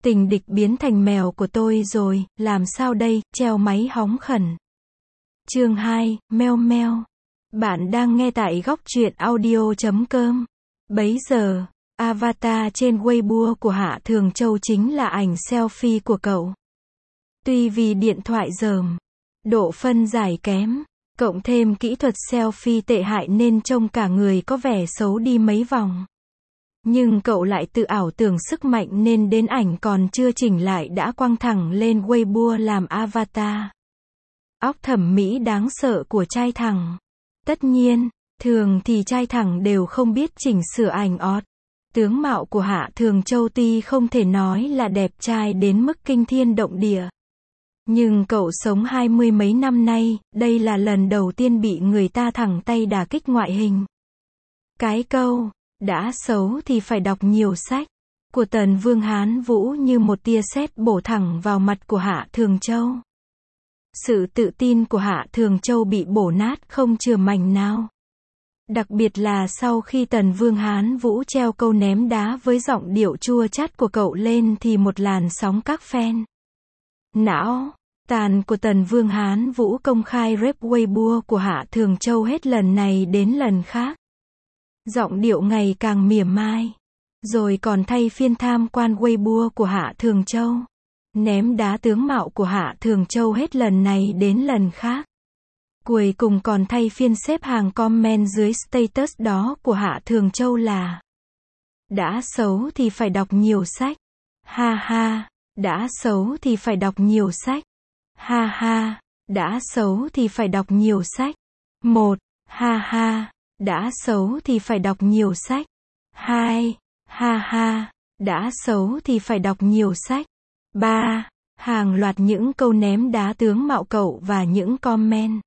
Tình địch biến thành mèo của tôi rồi, làm sao đây, treo máy hóng khẩn. Chương 2, meo meo. Bạn đang nghe tại góc truyện audio.com. Bấy giờ, avatar trên Weibo của Hạ Thường Châu chính là ảnh selfie của cậu. Tuy vì điện thoại dởm, độ phân giải kém, cộng thêm kỹ thuật selfie tệ hại nên trông cả người có vẻ xấu đi mấy vòng. Nhưng cậu lại tự ảo tưởng sức mạnh nên đến ảnh còn chưa chỉnh lại đã quăng thẳng lên Weibo làm avatar. Óc thẩm mỹ đáng sợ của trai thẳng. Tất nhiên, thường thì trai thẳng đều không biết chỉnh sửa ảnh ọt. Tướng mạo của Hạ Thường Châu tuy không thể nói là đẹp trai đến mức kinh thiên động địa. Nhưng cậu sống 20 mấy năm nay, đây là lần đầu tiên bị người ta thẳng tay đả kích ngoại hình. Cái câu, đã xấu thì phải đọc nhiều sách, của Tần Vương Hán Vũ như một tia sét bổ thẳng vào mặt của Hạ Thường Châu. Sự tự tin của Hạ Thường Châu bị bổ nát không chừa mảnh nào. Đặc biệt là sau khi Tần Vương Hán Vũ treo câu ném đá với giọng điệu chua chát của cậu lên thì một làn sóng các fan não tàn của Tần Vương Hán Vũ công khai rep Weibo của Hạ Thường Châu hết lần này đến lần khác. Giọng điệu ngày càng mỉa mai. Rồi còn thay phiên tham quan Weibo của Hạ Thường Châu. Ném đá tướng mạo của Hạ Thường Châu hết lần này đến lần khác. Cuối cùng còn thay phiên xếp hàng comment dưới status đó của Hạ Thường Châu là: đã xấu thì phải đọc nhiều sách. Ha ha, đã xấu thì phải đọc nhiều sách. Ha ha, đã xấu thì phải đọc nhiều sách. 1. Ha ha, đã xấu thì phải đọc nhiều sách. 2. Ha ha, đã xấu thì phải đọc nhiều sách. 3. Hàng loạt những câu ném đá tướng mạo cậu và những comment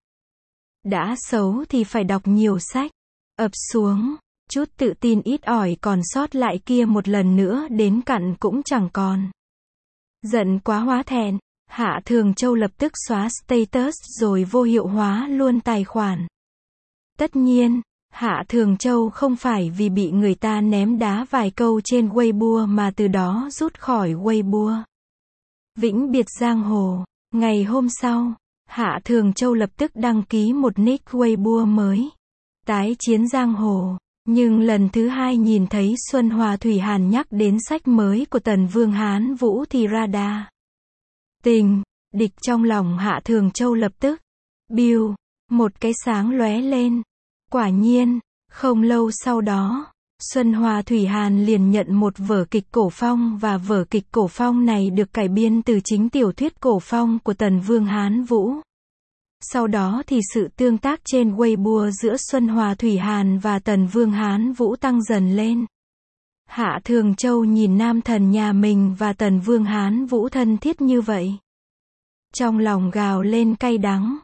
đã xấu thì phải đọc nhiều sách ập xuống. Chút tự tin ít ỏi còn sót lại kia một lần nữa đến cặn cũng chẳng còn. Giận quá hóa thẹn, Hạ Thường Châu lập tức xóa status rồi vô hiệu hóa luôn tài khoản. Tất nhiên, Hạ Thường Châu không phải vì bị người ta ném đá vài câu trên Weibo mà từ đó rút khỏi Weibo. Vĩnh biệt giang hồ. Ngày hôm sau, Hạ Thường Châu lập tức đăng ký một nick Weibo mới. Tái chiến giang hồ. Nhưng lần thứ hai nhìn thấy Xuân Hoa Thủy Hàn nhắc đến sách mới của Tần Vương Hán Vũ thì radar tình địch trong lòng Hạ Thường Châu lập tức biu một cái sáng lóe lên. Quả nhiên, không lâu sau đó, Xuân Hoa Thủy Hàn liền nhận một vở kịch cổ phong và vở kịch cổ phong này được cải biên từ chính tiểu thuyết cổ phong của Tần Vương Hán Vũ. Sau đó thì sự tương tác trên Weibo giữa Xuân Hoa Thủy Hàn và Tần Vương Hán Vũ tăng dần lên. Hạ Thường Châu nhìn nam thần nhà mình và Tần Vương Hán Vũ thân thiết như vậy. Trong lòng gào lên cay đắng.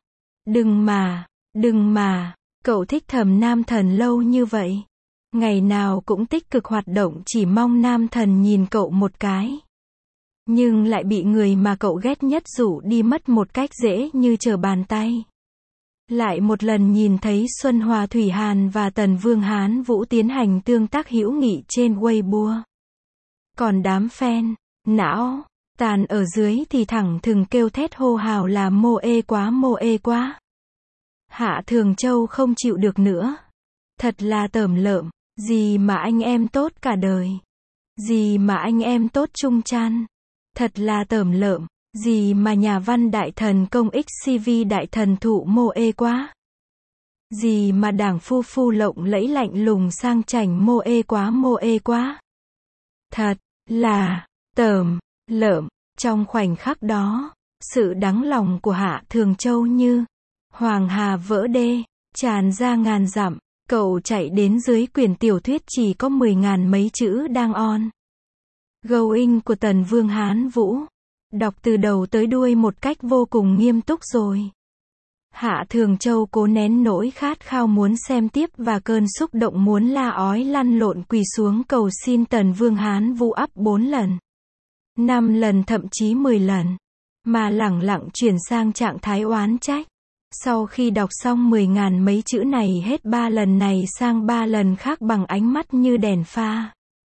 Đừng mà, cậu thích thầm nam thần lâu như vậy. Ngày nào cũng tích cực hoạt động chỉ mong nam thần nhìn cậu một cái. Nhưng lại bị người mà cậu ghét nhất rủ đi mất một cách dễ như trở bàn tay. Lại một lần nhìn thấy Xuân Hoa Thủy Hàn và Tần Vương Hán Vũ tiến hành tương tác hữu nghị trên Weibo. Còn đám fan não tàn ở dưới thì thẳng thừng kêu thét hô hào là mô ê quá. Hạ Thường Châu không chịu được nữa. Thật là tởm lợm, gì mà anh em tốt cả đời. Gì mà anh em tốt chung chan. Thật là tởm lợm, gì mà nhà văn đại thần công XCV đại thần thụ mô ê quá. Gì mà đảng phu phu lộng lẫy lạnh lùng sang chảnh mô ê quá. Thật là tởm lợm. Trong khoảnh khắc đó, sự đắng lòng của Hạ Thường Châu như hoàng hà vỡ đê, tràn ra ngàn dặm. Cậu chạy đến dưới quyển tiểu thuyết chỉ có 10.000 mấy chữ đang on. Going của Tần Vương Hán Vũ. Đọc từ đầu tới đuôi một cách vô cùng nghiêm túc rồi. Hạ Thường Châu cố nén nỗi khát khao muốn xem tiếp và cơn xúc động muốn la ói lăn lộn quỳ xuống cầu xin Tần Vương Hán Vũ up 4 lần. 5 lần thậm chí 10 lần. Mà lẳng lặng chuyển sang trạng thái oán trách. Sau khi đọc xong 10.000 mấy chữ này hết 3 lần này sang 3 lần khác bằng ánh mắt như đèn pha.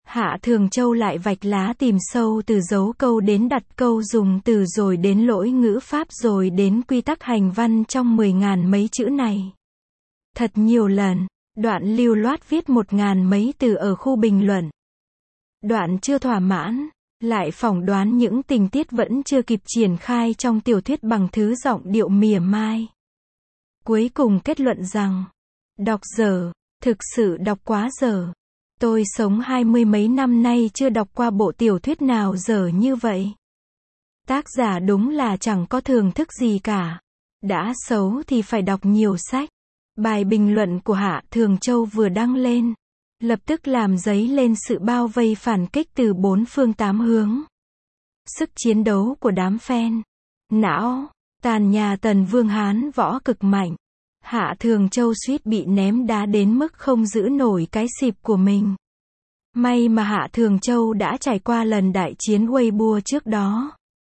Hạ Thường Châu lại vạch lá tìm sâu từ dấu câu đến đặt câu dùng từ rồi đến lỗi ngữ pháp rồi đến quy tắc hành văn trong 10.000 mấy chữ này. Thật nhiều lần, đoạn lưu loát viết 1.000 mấy từ ở khu bình luận. Đoạn chưa thỏa mãn, lại phỏng đoán những tình tiết vẫn chưa kịp triển khai trong tiểu thuyết bằng thứ giọng điệu mỉa mai. Cuối cùng kết luận rằng, đọc dở, thực sự đọc quá dở. Tôi sống 20 mấy năm nay chưa đọc qua bộ tiểu thuyết nào dở như vậy. Tác giả đúng là chẳng có thưởng thức gì cả. Đã xấu thì phải đọc nhiều sách. Bài bình luận của Hạ Thường Châu vừa đăng lên, lập tức làm dấy lên sự bao vây phản kích từ 4 phương 8 hướng. Sức chiến đấu của đám fan não tàn nhà Tần Vương Hán võ cực mạnh. Hạ Thường Châu suýt bị ném đá đến mức không giữ nổi cái xịp của mình. May mà Hạ Thường Châu đã trải qua lần đại chiến Weibo trước đó,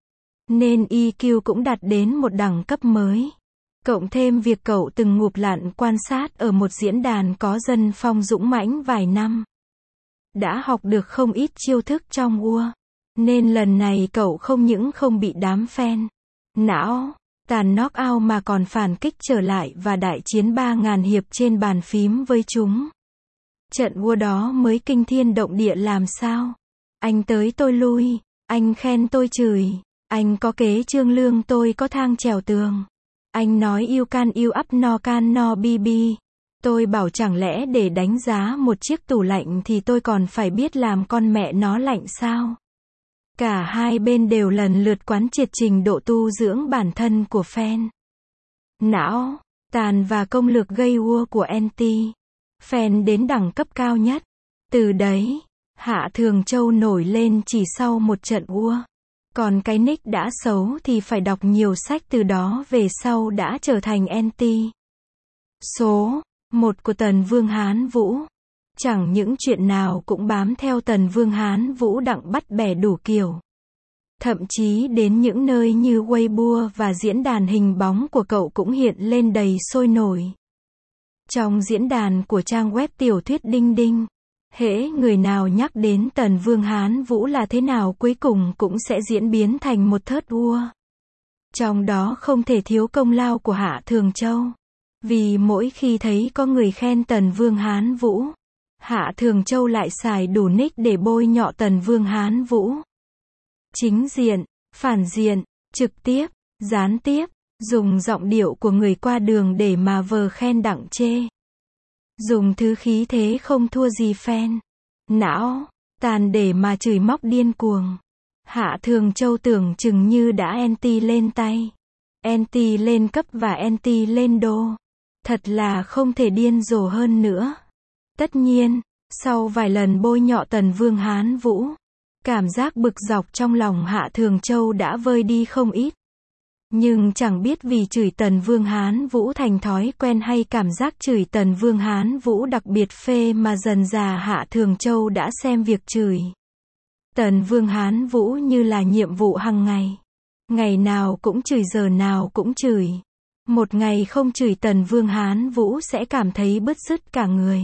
nên EQ cũng đạt đến một đẳng cấp mới. Cộng thêm việc cậu từng ngụp lặn quan sát ở một diễn đàn có dân phong dũng mãnh vài năm, đã học được không ít chiêu thức trong War, nên lần này cậu không những không bị đám fan não tàn knock out mà còn phản kích trở lại và đại chiến 3.000 hiệp trên bàn phím với chúng. Trận War đó mới kinh thiên động địa làm sao. Anh tới tôi lui, anh khen tôi chửi, anh có kế trương lương tôi có thang trèo tường. Anh nói you can you up no can no bb. Tôi bảo chẳng lẽ để đánh giá một chiếc tủ lạnh thì tôi còn phải biết làm con mẹ nó lạnh sao? Cả hai bên đều lần lượt quán triệt trình độ tu dưỡng bản thân của fan não tàn và công lược gây War của anti fan đến đẳng cấp cao nhất. Từ đấy, Hạ Thường Châu nổi lên chỉ sau một trận War. Còn cái nick đã xấu thì phải đọc nhiều sách từ đó về sau đã trở thành anti số 1 của Tần Vương Hán Vũ. Chẳng những chuyện nào cũng bám theo Tần Vương Hán Vũ đặng bắt bẻ đủ kiểu. Thậm chí đến những nơi như Weibo và diễn đàn hình bóng của cậu cũng hiện lên đầy sôi nổi. Trong diễn đàn của trang web tiểu thuyết Đinh Đinh, hễ người nào nhắc đến Tần Vương Hán Vũ là thế nào cuối cùng cũng sẽ diễn biến thành một thớt War. Trong đó không thể thiếu công lao của Hạ Thường Châu. Vì mỗi khi thấy có người khen Tần Vương Hán Vũ, Hạ Thường Châu lại xài đủ nick để bôi nhọ Tần Vương Hán Vũ. Chính diện, phản diện, trực tiếp, gián tiếp, dùng giọng điệu của người qua đường để mà vờ khen đặng chê. Dùng thứ khí thế không thua gì fan não tàn để mà chửi móc điên cuồng. Hạ Thường Châu tưởng chừng như đã anti lên tay, anti lên cấp và anti lên đô. Thật là không thể điên rồ hơn nữa. Tất nhiên, sau vài lần bôi nhọ Tần Vương Hán Vũ, cảm giác bực dọc trong lòng Hạ Thường Châu đã vơi đi không ít. Nhưng chẳng biết vì chửi Tần Vương Hán Vũ thành thói quen hay cảm giác chửi Tần Vương Hán Vũ đặc biệt phê mà dần dà Hạ Thường Châu đã xem việc chửi Tần Vương Hán Vũ như là nhiệm vụ hàng ngày. Ngày nào cũng chửi, giờ nào cũng chửi. Một ngày không chửi Tần Vương Hán Vũ sẽ cảm thấy bứt rứt cả người.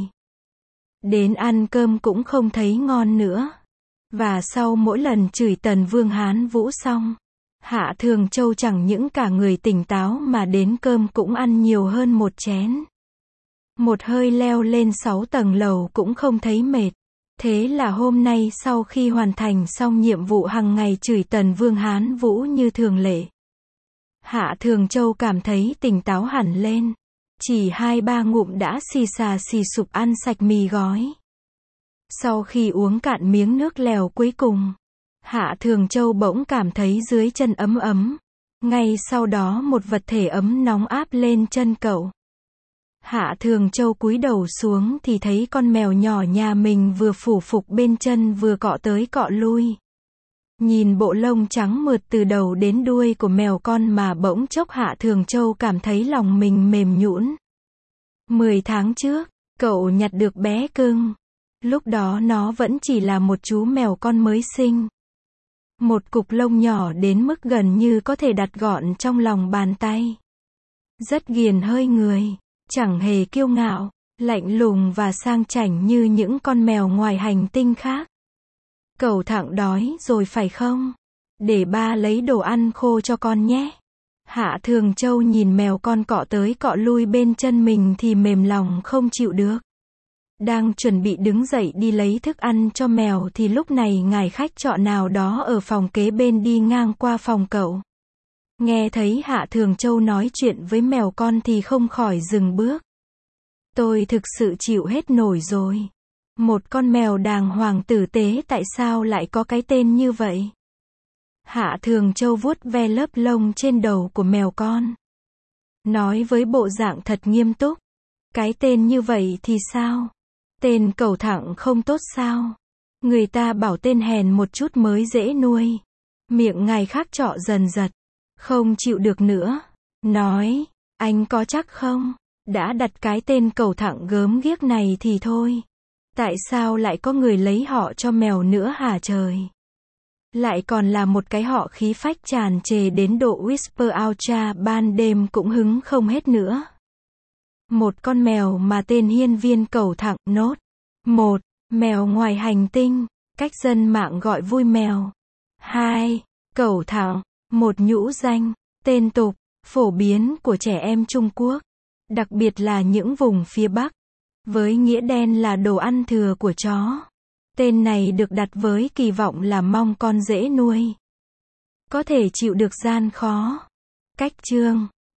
Đến ăn cơm cũng không thấy ngon nữa. Và sau mỗi lần chửi Tần Vương Hán Vũ xong, Hạ Thường Châu chẳng những cả người tỉnh táo mà đến cơm cũng ăn nhiều hơn một chén. Một hơi leo lên 6 tầng lầu cũng không thấy mệt. Thế là hôm nay sau khi hoàn thành xong nhiệm vụ hàng ngày chửi Tần Vương Hán Vũ như thường lệ, Hạ Thường Châu cảm thấy tỉnh táo hẳn lên. Chỉ 2-3 ngụm đã xì xà xì sụp ăn sạch mì gói. Sau khi uống cạn miếng nước lèo cuối cùng, Hạ Thường Châu bỗng cảm thấy dưới chân ấm ấm. Ngay sau đó một vật thể ấm nóng áp lên chân cậu. Hạ Thường Châu cúi đầu xuống thì thấy con mèo nhỏ nhà mình vừa phủ phục bên chân vừa cọ tới cọ lui. Nhìn bộ lông trắng mượt từ đầu đến đuôi của mèo con mà bỗng chốc Hạ Thường Châu cảm thấy lòng mình mềm nhũn. 10 tháng trước, cậu nhặt được bé cưng. Lúc đó nó vẫn chỉ là một chú mèo con mới sinh. Một cục lông nhỏ đến mức gần như có thể đặt gọn trong lòng bàn tay. Rất ghiền hơi người, chẳng hề kiêu ngạo, lạnh lùng và sang chảnh như những con mèo ngoài hành tinh khác. Cẩu thẳng đói rồi phải không? Để ba lấy đồ ăn khô cho con nhé. Hạ Thường Châu nhìn mèo con cọ tới cọ lui bên chân mình thì mềm lòng không chịu được. Đang chuẩn bị đứng dậy đi lấy thức ăn cho mèo thì lúc này ngài khách trọ nào đó ở phòng kế bên đi ngang qua phòng cậu. Nghe thấy Hạ Thường Châu nói chuyện với mèo con thì không khỏi dừng bước. Tôi thực sự chịu hết nổi rồi. Một con mèo đàng hoàng tử tế tại sao lại có cái tên như vậy? Hạ Thường Châu vuốt ve lớp lông trên đầu của mèo con. Nói với bộ dạng thật nghiêm túc. Cái tên như vậy thì sao? Tên cẩu thẳng không tốt sao? Người ta bảo tên hèn một chút mới dễ nuôi. Miệng ngài khác trọ dần giật. Không chịu được nữa. Nói, anh có chắc không? Đã đặt cái tên cẩu thẳng gớm ghiếc này thì thôi. Tại sao lại có người lấy họ cho mèo nữa hả trời? Lại còn là một cái họ khí phách tràn trề đến độ whisper Ultra ban đêm cũng hứng không hết nữa. Một con mèo mà tên hiên viên cẩu thẳng nốt. Một, mèo ngoài hành tinh, cách dân mạng gọi vui mèo. 2. Cẩu thẳng, một nhũ danh, tên tục, phổ biến của trẻ em Trung Quốc, đặc biệt là những vùng phía Bắc, với nghĩa đen là đồ ăn thừa của chó. Tên này được đặt với kỳ vọng là mong con dễ nuôi, có thể chịu được gian khó. Cách chương